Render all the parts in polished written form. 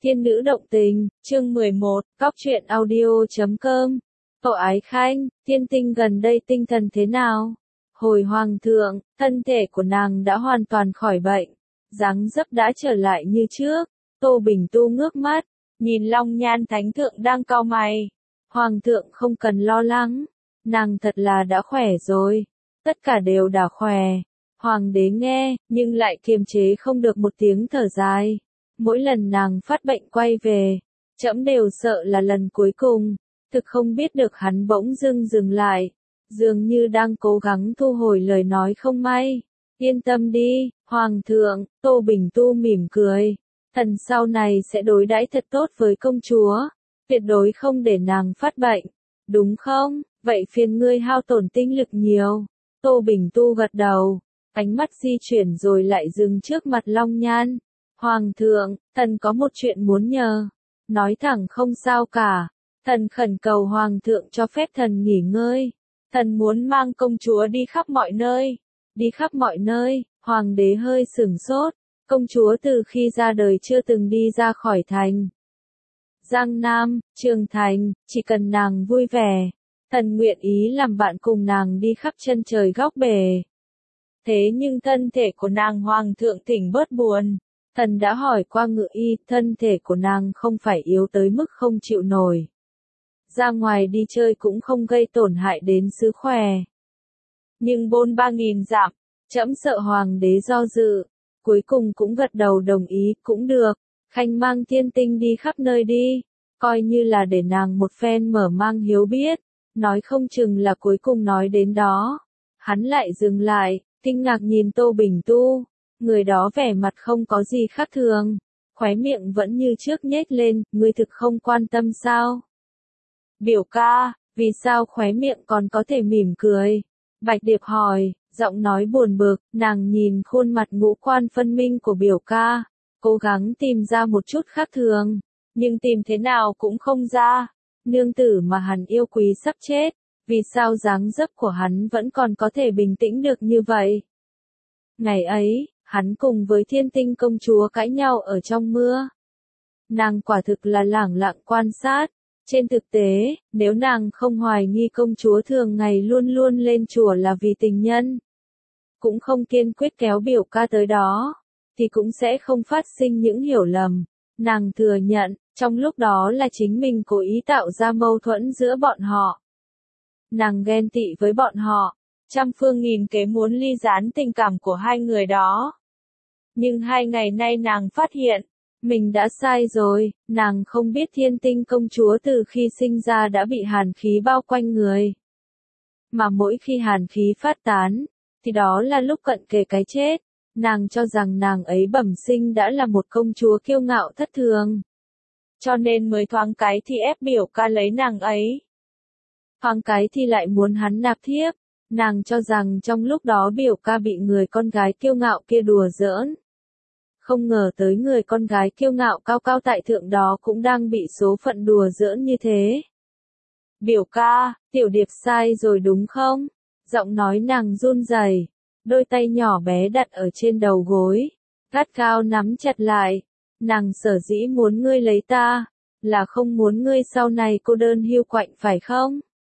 Thiên nữ động tình, chương 11, Góc truyện audio.com. Cậu Ái Khanh, Thiên Tinh gần đây tinh thần thế nào? Hồi hoàng thượng, thân thể của nàng đã hoàn toàn khỏi bệnh, dáng dấp đã trở lại như trước. Tô Bình Tu ngước mắt, nhìn Long Nhan Thánh Thượng đang cau mày. Hoàng thượng không cần lo lắng, nàng thật là đã khỏe rồi, tất cả đều đã khỏe. Hoàng đế nghe, nhưng lại kiềm chế không được một tiếng thở dài. Mỗi lần nàng phát bệnh quay về, trẫm đều sợ là lần cuối cùng, thực không biết được hắn bỗng dưng dừng lại, dường như đang cố gắng thu hồi lời nói không may. Yên tâm đi, Hoàng thượng, Tô Bình Tu mỉm cười, thần sau này sẽ đối đãi thật tốt với công chúa, tuyệt đối không để nàng phát bệnh, đúng không? Vậy phiền ngươi hao tổn tinh lực nhiều. Tô Bình Tu gật đầu, ánh mắt di chuyển rồi lại dừng trước mặt Long Nhan. Hoàng thượng, thần có một chuyện muốn nhờ. Nói thẳng không sao cả. Thần khẩn cầu Hoàng thượng cho phép thần nghỉ ngơi. Thần muốn mang công chúa đi khắp mọi nơi. Đi khắp mọi nơi, Hoàng đế hơi sửng sốt. Công chúa từ khi ra đời chưa từng đi ra khỏi thành Giang Nam, Trường Thành, chỉ cần nàng vui vẻ, thần nguyện ý làm bạn cùng nàng đi khắp chân trời góc bể. Thế nhưng thân thể của nàng Hoàng thượng thỉnh bớt buồn. Thần đã hỏi qua ngự y, thân thể của nàng không phải yếu tới mức không chịu nổi. Ra ngoài đi chơi cũng không gây tổn hại đến sức khỏe. Nhưng 3.000 dặm, trẫm sợ Hoàng đế do dự, cuối cùng cũng gật đầu đồng ý, cũng được, Khanh mang Thiên Tinh đi khắp nơi đi, coi như là để nàng một phen mở mang hiếu biết, nói không chừng là cuối cùng nói đến đó. Hắn lại dừng lại, kinh ngạc nhìn Tô Bình Tu. Người đó vẻ mặt không có gì khác thường, khóe miệng vẫn như trước nhếch lên, ngươi thực không quan tâm sao? Biểu ca, vì sao khóe miệng còn có thể mỉm cười? Bạch Điệp hỏi, giọng nói buồn bực, nàng nhìn khuôn mặt ngũ quan phân minh của biểu ca, cố gắng tìm ra một chút khác thường, nhưng tìm thế nào cũng không ra. Nương tử mà hắn yêu quý sắp chết, vì sao dáng dấp của hắn vẫn còn có thể bình tĩnh được như vậy? Ngày ấy, hắn cùng với Thiên Tinh công chúa cãi nhau ở trong mưa. Nàng quả thực là lẳng lặng quan sát. Trên thực tế, nếu nàng không hoài nghi công chúa thường ngày luôn luôn lên chùa là vì tình nhân, cũng không kiên quyết kéo biểu ca tới đó, thì cũng sẽ không phát sinh những hiểu lầm. Nàng thừa nhận, trong lúc đó là chính mình cố ý tạo ra mâu thuẫn giữa bọn họ. Nàng ghen tị với bọn họ, trăm phương nghìn kế muốn ly gián tình cảm của hai người đó. Nhưng 2 ngày nay nàng phát hiện, mình đã sai rồi, nàng không biết Thiên Tinh công chúa từ khi sinh ra đã bị hàn khí bao quanh người. Mà mỗi khi hàn khí phát tán, thì đó là lúc cận kề cái chết. Nàng cho rằng nàng ấy bẩm sinh đã là một công chúa kiêu ngạo thất thường. Cho nên mới thoáng cái thì ép biểu ca lấy nàng ấy. Thoáng cái thì lại muốn hắn nạp thiếp. Nàng cho rằng trong lúc đó biểu ca bị người con gái kiêu ngạo kia đùa giỡn. Không ngờ tới người con gái kiêu ngạo cao cao tại thượng đó cũng đang bị số phận đùa giỡn như thế. Biểu ca, tiểu điệp sai rồi đúng không? Giọng nói nàng run rẩy, đôi tay nhỏ bé đặt ở trên đầu gối, gắt gao nắm chặt lại. Nàng sở dĩ muốn ngươi lấy ta, là không muốn ngươi sau này cô đơn hiu quạnh phải không?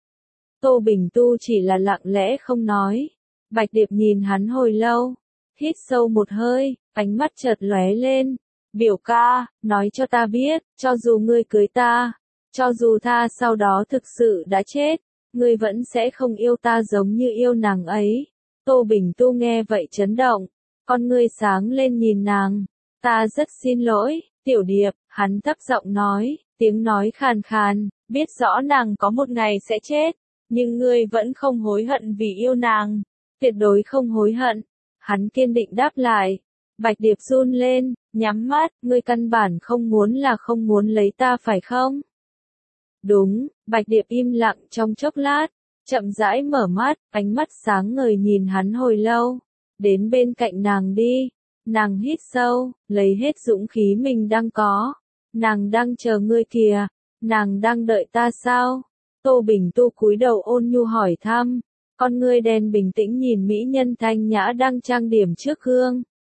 Tô Bình Tu chỉ là lặng lẽ không nói. Bạch Điệp nhìn hắn hồi lâu, hít sâu một hơi, ánh mắt chợt lóe lên. Biểu ca, nói cho ta biết, cho dù ngươi cưới ta, cho dù ta sau đó thực sự đã chết, ngươi vẫn sẽ không yêu ta giống như yêu nàng ấy. Tô Bình Tu nghe vậy chấn động, con ngươi sáng lên nhìn nàng. Ta rất xin lỗi, tiểu điệp, hắn thấp giọng nói, tiếng nói khàn khàn, biết rõ nàng có một ngày sẽ chết, nhưng ngươi vẫn không hối hận vì yêu nàng, tuyệt đối không hối hận. Hắn kiên định đáp lại. Bạch Điệp run lên, nhắm mắt, ngươi căn bản không muốn là không muốn lấy ta phải không? Đúng, Bạch Điệp im lặng trong chốc lát, chậm rãi mở mắt, ánh mắt sáng ngời nhìn hắn hồi lâu. Đến bên cạnh nàng đi, nàng hít sâu, lấy hết dũng khí mình đang có. Nàng đang chờ ngươi kìa, nàng đang đợi ta sao? Tô Bình Tu cúi đầu ôn nhu hỏi thăm, con ngươi đen bình tĩnh nhìn mỹ nhân thanh nhã đang trang điểm trước gương.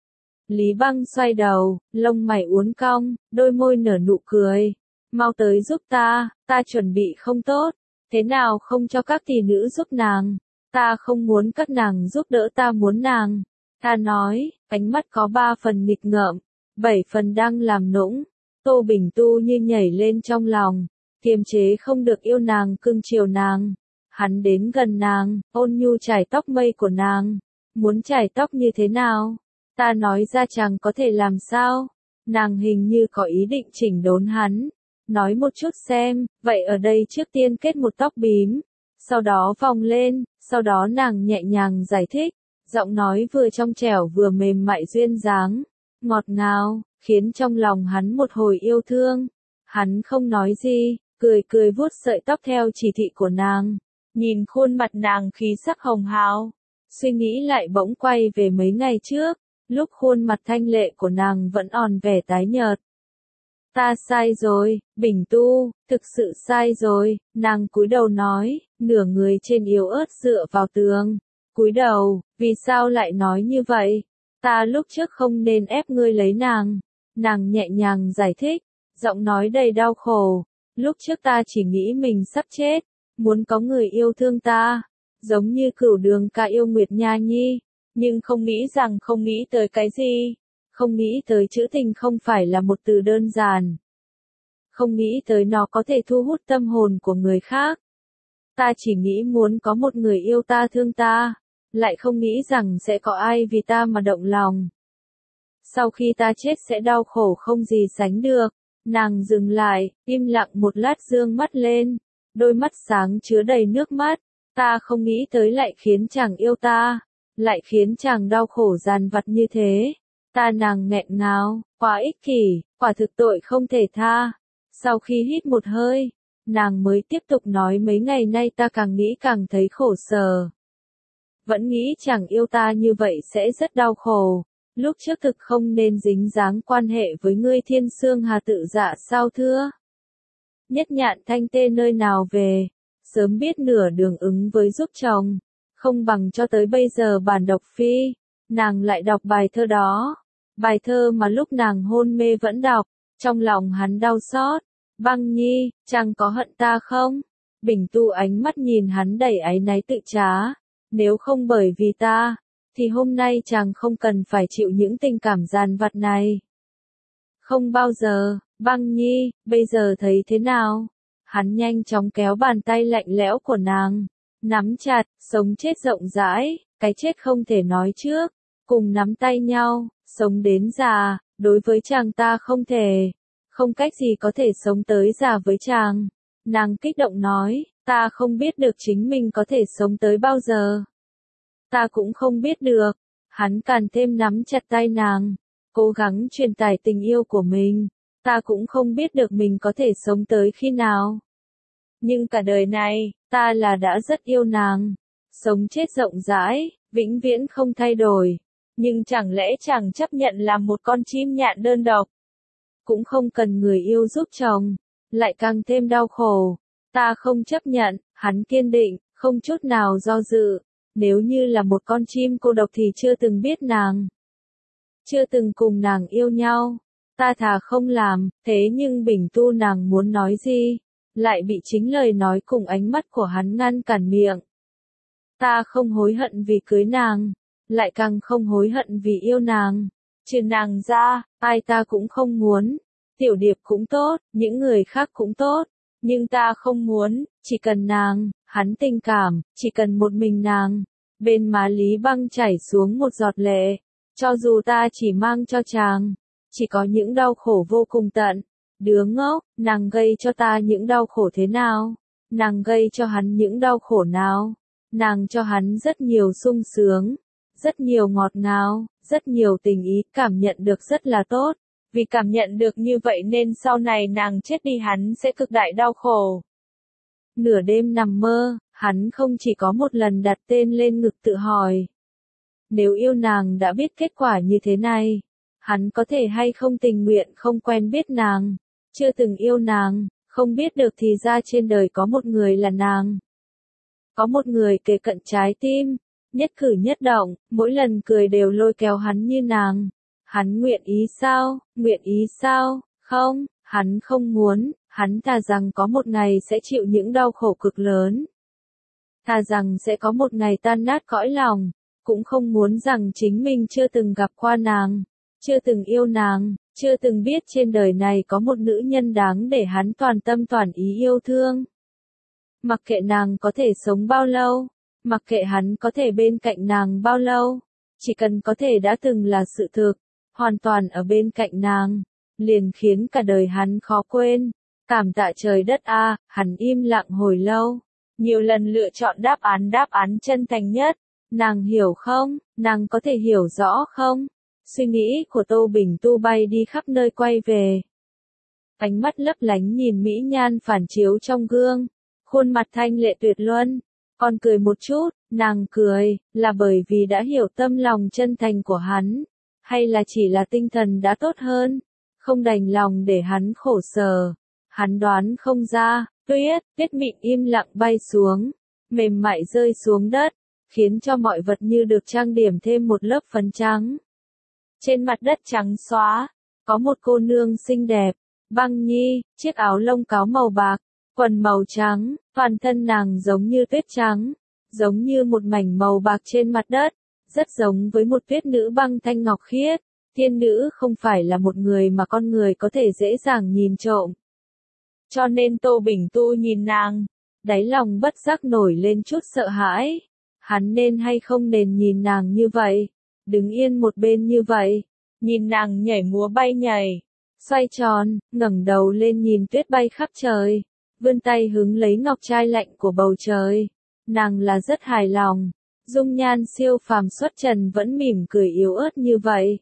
Lý Băng xoay đầu, lông mày uốn cong, đôi môi nở nụ cười. Mau tới giúp ta chuẩn bị không tốt. Thế nào không cho các tỷ nữ giúp nàng? Ta không muốn các nàng giúp đỡ, ta muốn nàng. Ta nói, ánh mắt có 3 phần nghịch ngợm, 7 phần đang làm nũng. Tô Bình Tu như nhảy lên trong lòng, kiềm chế không được yêu nàng, cưng chiều nàng. Hắn đến gần nàng, ôn nhu chải tóc mây của nàng. Muốn chải tóc như thế nào? Ta nói ra chàng có thể làm sao? Nàng hình như có ý định chỉnh đốn hắn. Nói một chút xem, vậy ở đây trước tiên kết một tóc bím. Sau đó vòng lên, sau đó nàng nhẹ nhàng giải thích. Giọng nói vừa trong trẻo vừa mềm mại duyên dáng. Ngọt ngào, khiến trong lòng hắn một hồi yêu thương. Hắn không nói gì, cười cười vuốt sợi tóc theo chỉ thị của nàng. Nhìn khuôn mặt nàng khí sắc hồng hào. Suy nghĩ lại bỗng quay về mấy ngày trước, lúc khuôn mặt thanh lệ của nàng vẫn còn vẻ tái nhợt. Ta sai rồi, Bình Tu, thực sự sai rồi, nàng cúi đầu nói, nửa người trên yếu ớt dựa vào tường. Cúi đầu, vì sao lại nói như vậy? Ta lúc trước không nên ép ngươi lấy nàng. Nàng nhẹ nhàng giải thích, giọng nói đầy đau khổ. Lúc trước ta chỉ nghĩ mình sắp chết, muốn có người yêu thương ta, giống như Cửu Đường ca yêu Nguyệt Nha Nhi, nhưng không nghĩ tới cái gì, không nghĩ tới chữ tình không phải là một từ đơn giản, không nghĩ tới nó có thể thu hút tâm hồn của người khác. Ta chỉ nghĩ muốn có một người yêu ta thương ta, lại không nghĩ rằng sẽ có ai vì ta mà động lòng. Sau khi ta chết sẽ đau khổ không gì sánh được. Nàng dừng lại, im lặng một lát dương mắt lên, đôi mắt sáng chứa đầy nước mắt. Ta không nghĩ tới lại khiến chàng yêu ta, lại khiến chàng đau khổ dằn vặt như thế. Nàng nghẹn ngào, quá ích kỷ, quả thực tội không thể tha. Sau khi hít một hơi, nàng mới tiếp tục nói, mấy ngày nay ta càng nghĩ càng thấy khổ sở. Vẫn nghĩ chàng yêu ta như vậy sẽ rất đau khổ. Lúc trước thực không nên dính dáng quan hệ với ngươi. Thiên Sương Hà tự dạ sao thưa? Nhất Nhạn Thanh Tê nơi nào về? Sớm biết nửa đường ứng với giúp chồng, không bằng cho tới bây giờ bản độc phi. Nàng lại đọc bài thơ đó, bài thơ mà lúc nàng hôn mê vẫn đọc. Trong lòng hắn đau xót. Băng Nhi, chàng có hận ta không? Bình Tu ánh mắt nhìn hắn đầy áy náy tự trá. Nếu không bởi vì ta, thì hôm nay chàng không cần phải chịu những tình cảm dằn vặt này. Không bao giờ. Băng Nhi, bây giờ thấy thế nào? Hắn nhanh chóng kéo bàn tay lạnh lẽo của nàng, nắm chặt. Sống chết rộng rãi, cái chết không thể nói trước, cùng nắm tay nhau, sống đến già. Đối với chàng ta không thể, không cách gì có thể sống tới già với chàng. Nàng kích động nói, ta không biết được chính mình có thể sống tới bao giờ. Ta cũng không biết được. Hắn càng thêm nắm chặt tay nàng, cố gắng truyền tải tình yêu của mình. Ta cũng không biết được mình có thể sống tới khi nào. Nhưng cả đời này, ta đã rất yêu nàng. Sống chết rộng rãi, vĩnh viễn không thay đổi. Nhưng chẳng lẽ chàng chấp nhận làm một con chim nhạn đơn độc? Cũng không cần người yêu giúp chồng, lại càng thêm đau khổ. Ta không chấp nhận, hắn kiên định, không chút nào do dự. Nếu như là một con chim cô độc thì chưa từng biết nàng, chưa từng cùng nàng yêu nhau, ta thà không làm. Thế nhưng Bình Tu nàng muốn nói gì, lại bị chính lời nói cùng ánh mắt của hắn ngăn cản miệng. Ta không hối hận vì cưới nàng, lại càng không hối hận vì yêu nàng. Trừ nàng ra, ai ta cũng không muốn. Tiểu Điệp cũng tốt, những người khác cũng tốt, nhưng ta không muốn. Chỉ cần nàng. Hắn tình cảm, chỉ cần một mình nàng. Bên má Lý Băng chảy xuống một giọt lệ. Cho dù ta chỉ mang cho chàng, chỉ có những đau khổ vô cùng tận. Đứa ngốc, nàng gây cho ta những đau khổ thế nào? Nàng gây cho hắn những đau khổ nào? Nàng cho hắn rất nhiều sung sướng, rất nhiều ngọt ngào, rất nhiều tình ý, cảm nhận được rất là tốt. Vì cảm nhận được như vậy nên sau này nàng chết đi hắn sẽ cực đại đau khổ. Nửa đêm nằm mơ, hắn không chỉ có một lần đặt tên lên ngực tự hỏi. Nếu yêu nàng đã biết kết quả như thế này, hắn có thể hay không tình nguyện không quen biết nàng, chưa từng yêu nàng, không biết được thì ra trên đời có một người là nàng. Có một người kề cận trái tim, nhất cử nhất động, mỗi lần cười đều lôi kéo hắn như nàng. Hắn nguyện ý sao? Nguyện ý sao? Không, hắn không muốn, hắn thà rằng có một ngày sẽ chịu những đau khổ cực lớn. Thà rằng sẽ có một ngày tan nát cõi lòng, cũng không muốn rằng chính mình chưa từng gặp qua nàng, chưa từng yêu nàng, chưa từng biết trên đời này có một nữ nhân đáng để hắn toàn tâm toàn ý yêu thương. Mặc kệ nàng có thể sống bao lâu, mặc kệ hắn có thể bên cạnh nàng bao lâu, chỉ cần có thể đã từng là sự thực, hoàn toàn ở bên cạnh nàng, liền khiến cả đời hắn khó quên. Cảm tạ trời đất a, hắn im lặng hồi lâu, nhiều lần lựa chọn đáp án chân thành nhất. Nàng hiểu không? Nàng có thể hiểu rõ không? Suy nghĩ của Tô Bình Tu bay đi khắp nơi quay về. Ánh mắt lấp lánh nhìn mỹ nhan phản chiếu trong gương, khuôn mặt thanh lệ tuyệt luân, còn cười một chút, nàng cười, là bởi vì đã hiểu tâm lòng chân thành của hắn, hay là chỉ là tinh thần đã tốt hơn, không đành lòng để hắn khổ sở. Hắn đoán không ra, tuyết mịn im lặng bay xuống, mềm mại rơi xuống đất, khiến cho mọi vật như được trang điểm thêm một lớp phấn trắng. Trên mặt đất trắng xóa, có một cô nương xinh đẹp, Băng Nhi, chiếc áo lông cáo màu bạc, quần màu trắng, toàn thân nàng giống như tuyết trắng, giống như một mảnh màu bạc trên mặt đất, rất giống với một tuyết nữ băng thanh ngọc khiết. Thiên nữ không phải là một người mà con người có thể dễ dàng nhìn trộm. Cho nên Tô Bình Tu nhìn nàng, đáy lòng bất giác nổi lên chút sợ hãi. Hắn nên hay không nên nhìn nàng như vậy, đứng yên một bên như vậy, nhìn nàng nhảy múa bay nhảy, xoay tròn, ngẩng đầu lên nhìn tuyết bay khắp trời, vươn tay hứng lấy ngọc trai lạnh của bầu trời. Nàng là rất hài lòng, dung nhan siêu phàm xuất trần vẫn mỉm cười yếu ớt như vậy.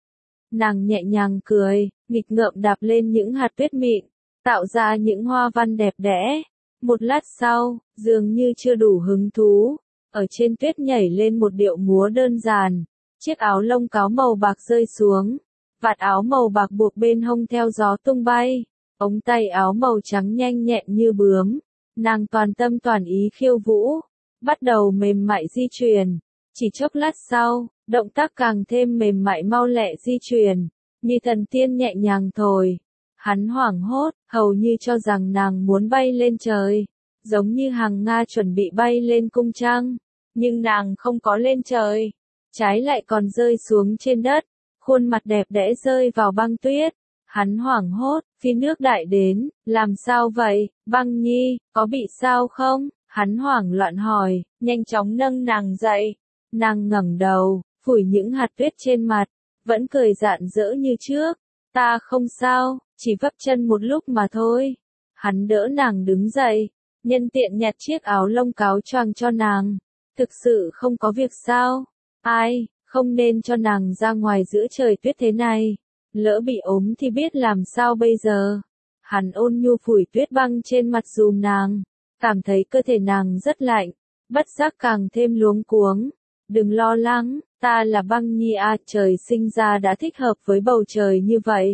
Nàng nhẹ nhàng cười, nghịch ngợm đạp lên những hạt tuyết mịn, tạo ra những hoa văn đẹp đẽ. Một lát sau, dường như chưa đủ hứng thú, ở trên tuyết nhảy lên một điệu múa đơn giản, chiếc áo lông cáo màu bạc rơi xuống, vạt áo màu bạc buộc bên hông theo gió tung bay, ống tay áo màu trắng nhanh nhẹn như bướm, nàng toàn tâm toàn ý khiêu vũ, bắt đầu mềm mại di chuyển, chỉ chốc lát sau, động tác càng thêm mềm mại mau lẹ di chuyển, như thần tiên nhẹ nhàng thổi. Hắn hoảng hốt, hầu như cho rằng nàng muốn bay lên trời, giống như hàng Nga chuẩn bị bay lên cung trăng, nhưng nàng không có lên trời, trái lại còn rơi xuống trên đất, khuôn mặt đẹp đẽ rơi vào băng tuyết. Hắn hoảng hốt, phi nước đại đến, làm sao vậy, Băng Nhi, có bị sao không? Hắn hoảng loạn hỏi, nhanh chóng nâng nàng dậy. Nàng ngẩng đầu, phủi những hạt tuyết trên mặt, vẫn cười rạng rỡ như trước. Ta không sao, chỉ vấp chân một lúc mà thôi. Hắn đỡ nàng đứng dậy, nhân tiện nhặt chiếc áo lông cáo choàng cho nàng. Thực sự không có việc sao? Ai, không nên cho nàng ra ngoài giữa trời tuyết thế này. Lỡ bị ốm thì biết làm sao bây giờ. Hắn ôn nhu phủi tuyết băng trên mặt giùm nàng, cảm thấy cơ thể nàng rất lạnh, bất giác càng thêm luống cuống. Đừng lo lắng, ta là Băng Nhi à, trời sinh ra đã thích hợp với bầu trời như vậy.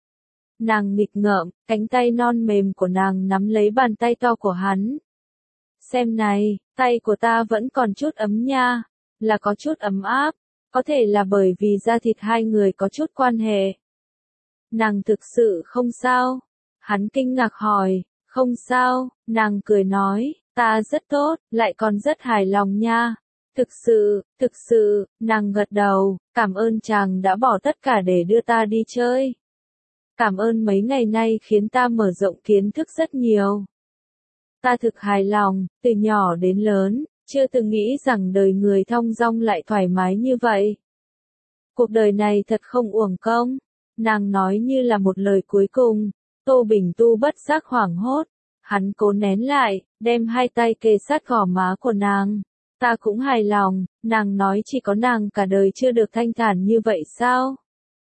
Nàng nghịch ngợm, cánh tay non mềm của nàng nắm lấy bàn tay to của hắn. Xem này, tay của ta vẫn còn chút ấm nha, là có chút ấm áp, có thể là bởi vì da thịt hai người có chút quan hệ. Nàng thực sự không sao? Hắn kinh ngạc hỏi, không sao, nàng cười nói, ta rất tốt, lại còn rất hài lòng nha. Thực sự, nàng gật đầu, cảm ơn chàng đã bỏ tất cả để đưa ta đi chơi. Cảm ơn mấy ngày nay khiến ta mở rộng kiến thức rất nhiều. Ta thực hài lòng, từ nhỏ đến lớn, chưa từng nghĩ rằng đời người thong dong lại thoải mái như vậy. Cuộc đời này thật không uổng công. Nàng nói như là một lời cuối cùng. Tô Bình Tu bất giác hoảng hốt. Hắn cố nén lại, đem hai tay kề sát gò má của nàng. Ta cũng hài lòng, nàng nói chỉ có nàng cả đời chưa được thanh thản như vậy sao?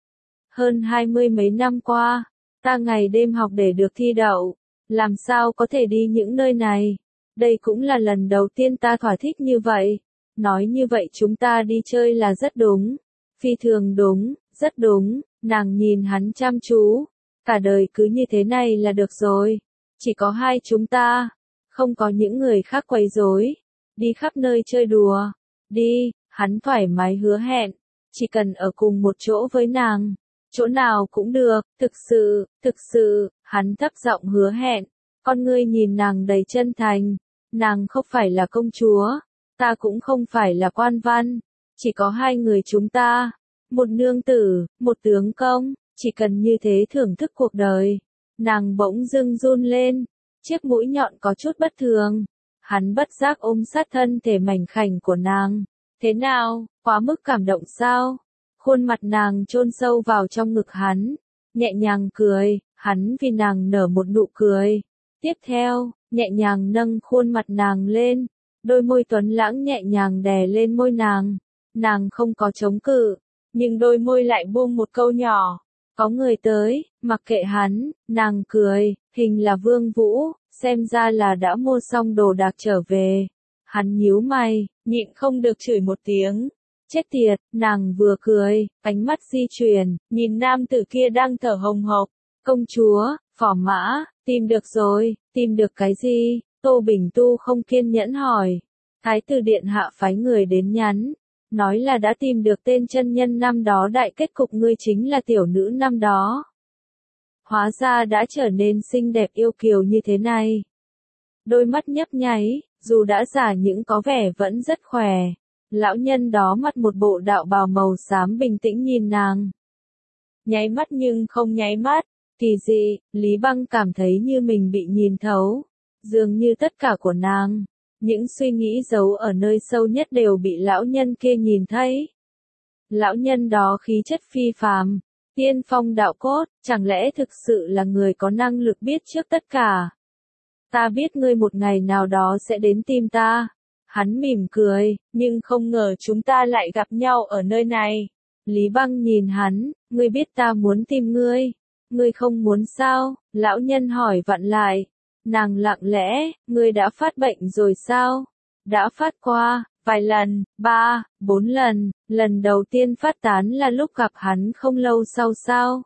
Hơn 20 mấy năm qua, ta ngày đêm học để được thi đậu, làm sao có thể đi những nơi này? Đây cũng là lần đầu tiên ta thỏa thích như vậy. Nói như vậy chúng ta đi chơi là rất đúng. Phi thường đúng, rất đúng, nàng nhìn hắn chăm chú. Cả đời cứ như thế này là được rồi. Chỉ có hai chúng ta, không có những người khác quấy rối. Đi khắp nơi chơi đùa. Đi, hắn thoải mái hứa hẹn. chỉ cần ở cùng một chỗ với nàng, chỗ nào cũng được, thực sự, hắn thấp giọng hứa hẹn, con ngươi nhìn nàng đầy chân thành, nàng không phải là công chúa, ta cũng không phải là quan văn, chỉ có hai người chúng ta, một nương tử, một tướng công, chỉ cần như thế thưởng thức cuộc đời. Nàng bỗng dưng run lên, chiếc mũi nhọn có chút bất thường, hắn bất giác ôm sát thân thể mảnh khảnh của nàng, thế nào, quá mức cảm động sao? Khuôn mặt nàng chôn sâu vào trong ngực hắn, nhẹ nhàng cười, hắn vì nàng nở một nụ cười. Tiếp theo, nhẹ nhàng nâng khuôn mặt nàng lên, đôi môi tuấn lãng nhẹ nhàng đè lên môi nàng. Nàng không có chống cự, nhưng đôi môi lại buông một câu nhỏ. Có người tới, mặc kệ hắn, nàng cười, hình là Vương Vũ, xem ra là đã mua xong đồ đạc trở về. Hắn nhíu mày, nhịn không được chửi một tiếng. Chết tiệt, nàng vừa cười, ánh mắt di chuyển, nhìn nam tử kia đang thở hồng hộc. Công chúa, phò mã, tìm được rồi, tìm được cái gì? Tô Bình Tu không kiên nhẫn hỏi. Thái tử điện hạ phái người đến nhắn, nói là đã tìm được tên chân nhân năm đó, đại kết cục ngươi chính là tiểu nữ năm đó. Hóa ra đã trở nên xinh đẹp yêu kiều như thế này. Đôi mắt nhấp nháy, dù đã già nhưng có vẻ vẫn rất khỏe. Lão nhân đó mặc một bộ đạo bào màu xám bình tĩnh nhìn nàng. Nháy mắt nhưng không nháy mắt, kỳ dị, Lý Băng cảm thấy như mình bị nhìn thấu. Dường như tất cả của nàng, những suy nghĩ giấu ở nơi sâu nhất đều bị lão nhân kia nhìn thấy. Lão nhân đó khí chất phi phàm, tiên phong đạo cốt, chẳng lẽ thực sự là người có năng lực biết trước tất cả? Ta biết ngươi một ngày nào đó sẽ đến tìm ta. Hắn mỉm cười, nhưng không ngờ chúng ta lại gặp nhau ở nơi này. Lý Băng nhìn hắn, ngươi biết ta muốn tìm ngươi. Ngươi không muốn sao? Lão nhân hỏi vặn lại. Nàng lặng lẽ, ngươi đã phát bệnh rồi sao? Đã phát qua, vài lần, 3, 4 lần, lần đầu tiên phát tán là lúc gặp hắn không lâu sau sao?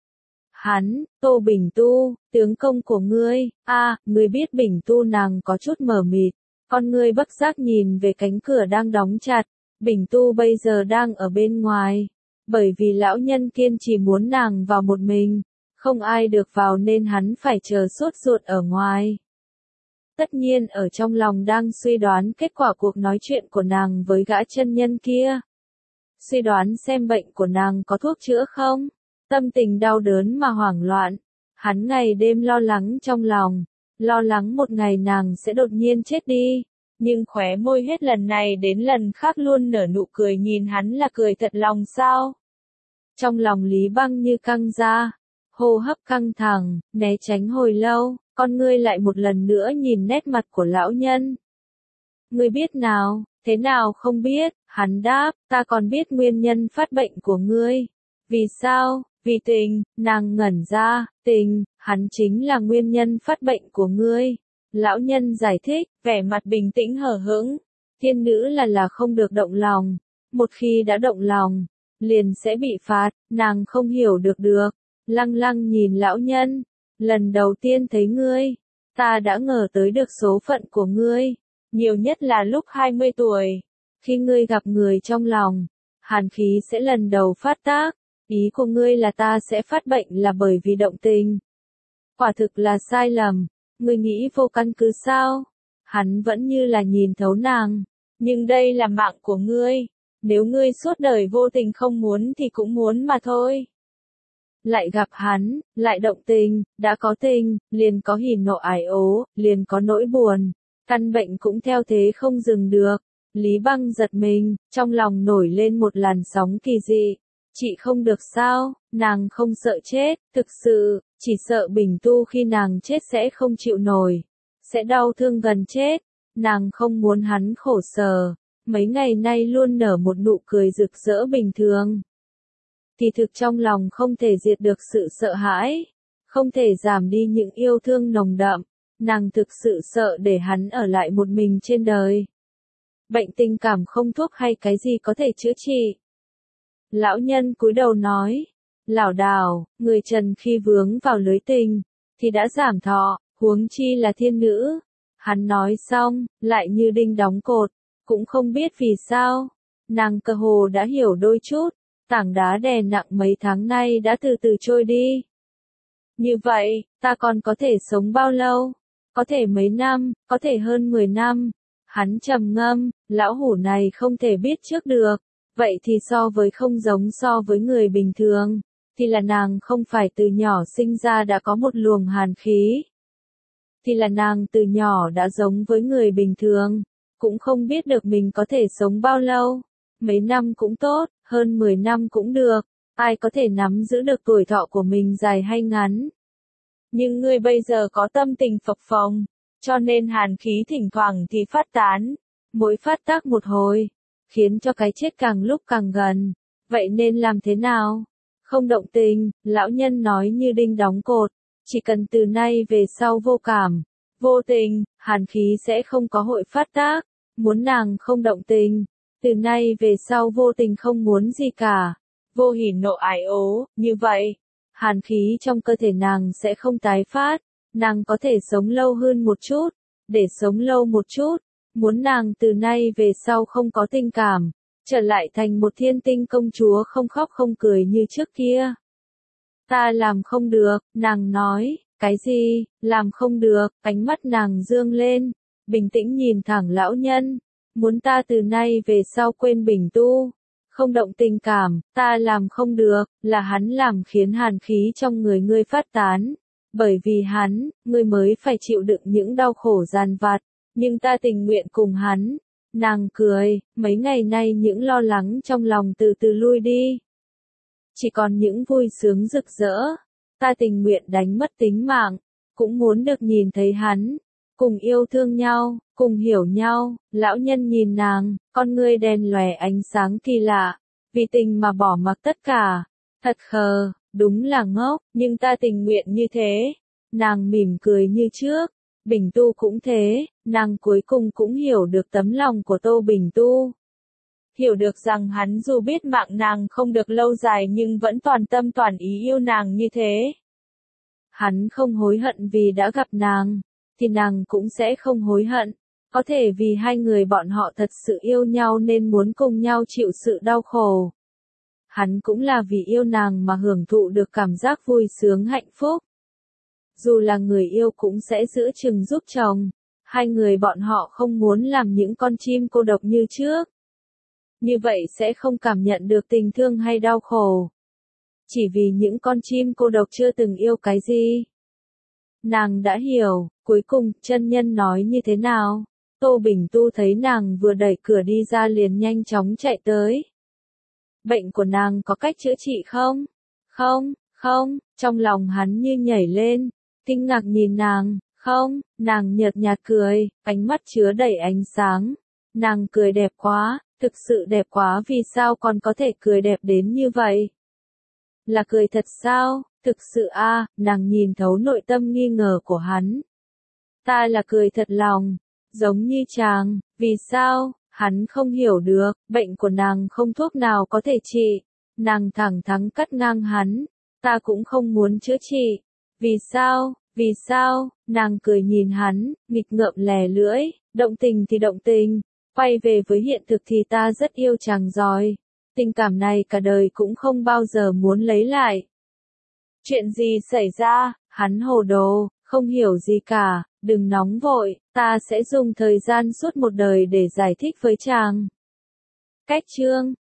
Hắn, Tô Bình Tu, tướng công của ngươi, ngươi biết Bình Tu. Nàng có chút mờ mịt, con ngươi bất giác nhìn về cánh cửa đang đóng chặt, Bình Tu bây giờ đang ở bên ngoài, bởi vì lão nhân kiên trì muốn nàng vào một mình. Không ai được vào nên hắn phải chờ sốt ruột ở ngoài. Tất nhiên ở trong lòng đang suy đoán kết quả cuộc nói chuyện của nàng với gã chân nhân kia. Suy đoán xem bệnh của nàng có thuốc chữa không? Tâm tình đau đớn mà hoảng loạn. Hắn ngày đêm lo lắng trong lòng. Lo lắng một ngày nàng sẽ đột nhiên chết đi. Nhưng khóe môi hết lần này đến lần khác luôn nở nụ cười, nhìn hắn là cười thật lòng sao? Trong lòng Lý Băng như căng ra. Hô hấp căng thẳng, né tránh hồi lâu, con ngươi lại một lần nữa nhìn nét mặt của lão nhân. Ngươi biết nào, thế nào không biết, hắn đáp, ta còn biết nguyên nhân phát bệnh của ngươi. Vì sao? Vì tình, nàng ngẩn ra, tình, hắn chính là nguyên nhân phát bệnh của ngươi. Lão nhân giải thích, vẻ mặt bình tĩnh hờ hững. Thiên nữ là không được động lòng. Một khi đã động lòng, liền sẽ bị phạt, nàng không hiểu được. Lăng lăng nhìn lão nhân, lần đầu tiên thấy ngươi, ta đã ngờ tới được số phận của ngươi, nhiều nhất là lúc 20 tuổi, khi ngươi gặp người trong lòng, hàn khí sẽ lần đầu phát tác, ý của ngươi là ta sẽ phát bệnh là bởi vì động tình. Quả thực là sai lầm, ngươi nghĩ vô căn cứ sao? Hắn vẫn như là nhìn thấu nàng, nhưng đây là mạng của ngươi, nếu ngươi suốt đời vô tình không muốn thì cũng muốn mà thôi. Lại gặp hắn, lại động tình, đã có tình, liền có hỉ nộ ái ố, liền có nỗi buồn, căn bệnh cũng theo thế không dừng được. Lý Băng giật mình, trong lòng nổi lên một làn sóng kỳ dị. Chị không được sao? Nàng không sợ chết, thực sự, chỉ sợ Bình Tu khi nàng chết sẽ không chịu nổi, sẽ đau thương gần chết. Nàng không muốn hắn khổ sở, mấy ngày nay luôn nở một nụ cười rực rỡ bình thường. Thì thực trong lòng không thể diệt được sự sợ hãi, không thể giảm đi những yêu thương nồng đậm, nàng thực sự sợ để hắn ở lại một mình trên đời. Bệnh tình cảm không thuốc hay cái gì có thể chữa trị. Lão nhân cúi đầu nói, lảo đảo, người trần khi vướng vào lưới tình, thì đã giảm thọ, huống chi là thiên nữ. Hắn nói xong, lại như đinh đóng cột, cũng không biết vì sao. nàng cơ hồ đã hiểu đôi chút, tảng đá đè nặng mấy tháng nay đã từ từ trôi đi. Như vậy, ta còn có thể sống bao lâu? Có thể mấy năm, có thể hơn 10 năm. Hắn trầm ngâm, lão hủ này không thể biết trước được. Vậy thì so với không giống so với người bình thường, thì là nàng không phải từ nhỏ sinh ra đã có một luồng hàn khí. Thì là nàng từ nhỏ đã giống với người bình thường, cũng không biết được mình có thể sống bao lâu. Mấy năm cũng tốt, hơn 10 năm cũng được, ai có thể nắm giữ được tuổi thọ của mình dài hay ngắn. Nhưng ngươi bây giờ có tâm tình phập phồng, cho nên hàn khí thỉnh thoảng thì phát tán, mỗi phát tác một hồi, khiến cho cái chết càng lúc càng gần. Vậy nên làm thế nào? Không động tình, lão nhân nói như đinh đóng cột, chỉ cần từ nay về sau vô cảm, vô tình, hàn khí sẽ không có hội phát tác. Muốn nàng không động tình, từ nay về sau vô tình không muốn gì cả, vô hỉ nộ ái ố, như vậy, hàn khí trong cơ thể nàng sẽ không tái phát, nàng có thể sống lâu hơn một chút, để sống lâu một chút, muốn nàng từ nay về sau không có tình cảm, trở lại thành một thiên tinh công chúa không khóc không cười như trước kia. Ta làm không được, nàng nói, cái gì, làm không được, ánh mắt nàng dương lên, bình tĩnh nhìn thẳng lão nhân, muốn ta từ nay về sau quên Bình Tu, không động tình cảm, ta làm không được, là hắn làm khiến hàn khí trong người ngươi phát tán, bởi vì hắn, ngươi mới phải chịu đựng những đau khổ giàn vặt, nhưng ta tình nguyện cùng hắn. Nàng cười, mấy ngày nay những lo lắng trong lòng từ từ lui đi. Chỉ còn những vui sướng rực rỡ, ta tình nguyện đánh mất tính mạng, cũng muốn được nhìn thấy hắn, cùng yêu thương nhau, cùng hiểu nhau. Lão nhân nhìn nàng, con ngươi đen lòe ánh sáng kỳ lạ, vì tình mà bỏ mặc tất cả, thật khờ, đúng là ngốc, nhưng ta tình nguyện như thế. Nàng mỉm cười như trước, Bình Tu cũng thế, nàng cuối cùng cũng hiểu được tấm lòng của Tô Bình Tu. Hiểu được rằng hắn dù biết mạng nàng không được lâu dài nhưng vẫn toàn tâm toàn ý yêu nàng như thế. Hắn không hối hận vì đã gặp nàng, thì nàng cũng sẽ không hối hận. Có thể vì hai người bọn họ thật sự yêu nhau nên muốn cùng nhau chịu sự đau khổ. Hắn cũng là vì yêu nàng mà hưởng thụ được cảm giác vui sướng hạnh phúc. Dù là người yêu cũng sẽ giữ chừng giúp chồng, hai người bọn họ không muốn làm những con chim cô độc như trước. Như vậy sẽ không cảm nhận được tình thương hay đau khổ. Chỉ vì những con chim cô độc chưa từng yêu cái gì. Nàng đã hiểu, cuối cùng, chân nhân nói như thế nào? Tô Bình Tu thấy nàng vừa đẩy cửa đi ra liền nhanh chóng chạy tới. Bệnh của nàng có cách chữa trị không? Không, không, trong lòng hắn như nhảy lên, kinh ngạc nhìn nàng, không, nàng nhợt nhạt cười, ánh mắt chứa đầy ánh sáng. Nàng cười đẹp quá, thực sự đẹp quá, vì sao còn có thể cười đẹp đến như vậy? Là cười thật sao? Thực sự a, nàng nhìn thấu nội tâm nghi ngờ của hắn. Ta là cười thật lòng, giống như chàng, vì sao? Hắn không hiểu được, bệnh của nàng không thuốc nào có thể trị. Nàng thẳng thắn cắt ngang hắn, ta cũng không muốn chữa trị. Vì sao? Vì sao? Nàng cười nhìn hắn, nghịch ngợm lè lưỡi, động tình thì động tình, quay về với hiện thực thì ta rất yêu chàng rồi. Tình cảm này cả đời cũng không bao giờ muốn lấy lại. Chuyện gì xảy ra? Hắn hồ đồ, không hiểu gì cả, đừng nóng vội, ta sẽ dùng thời gian suốt một đời để giải thích với chàng. Cách chương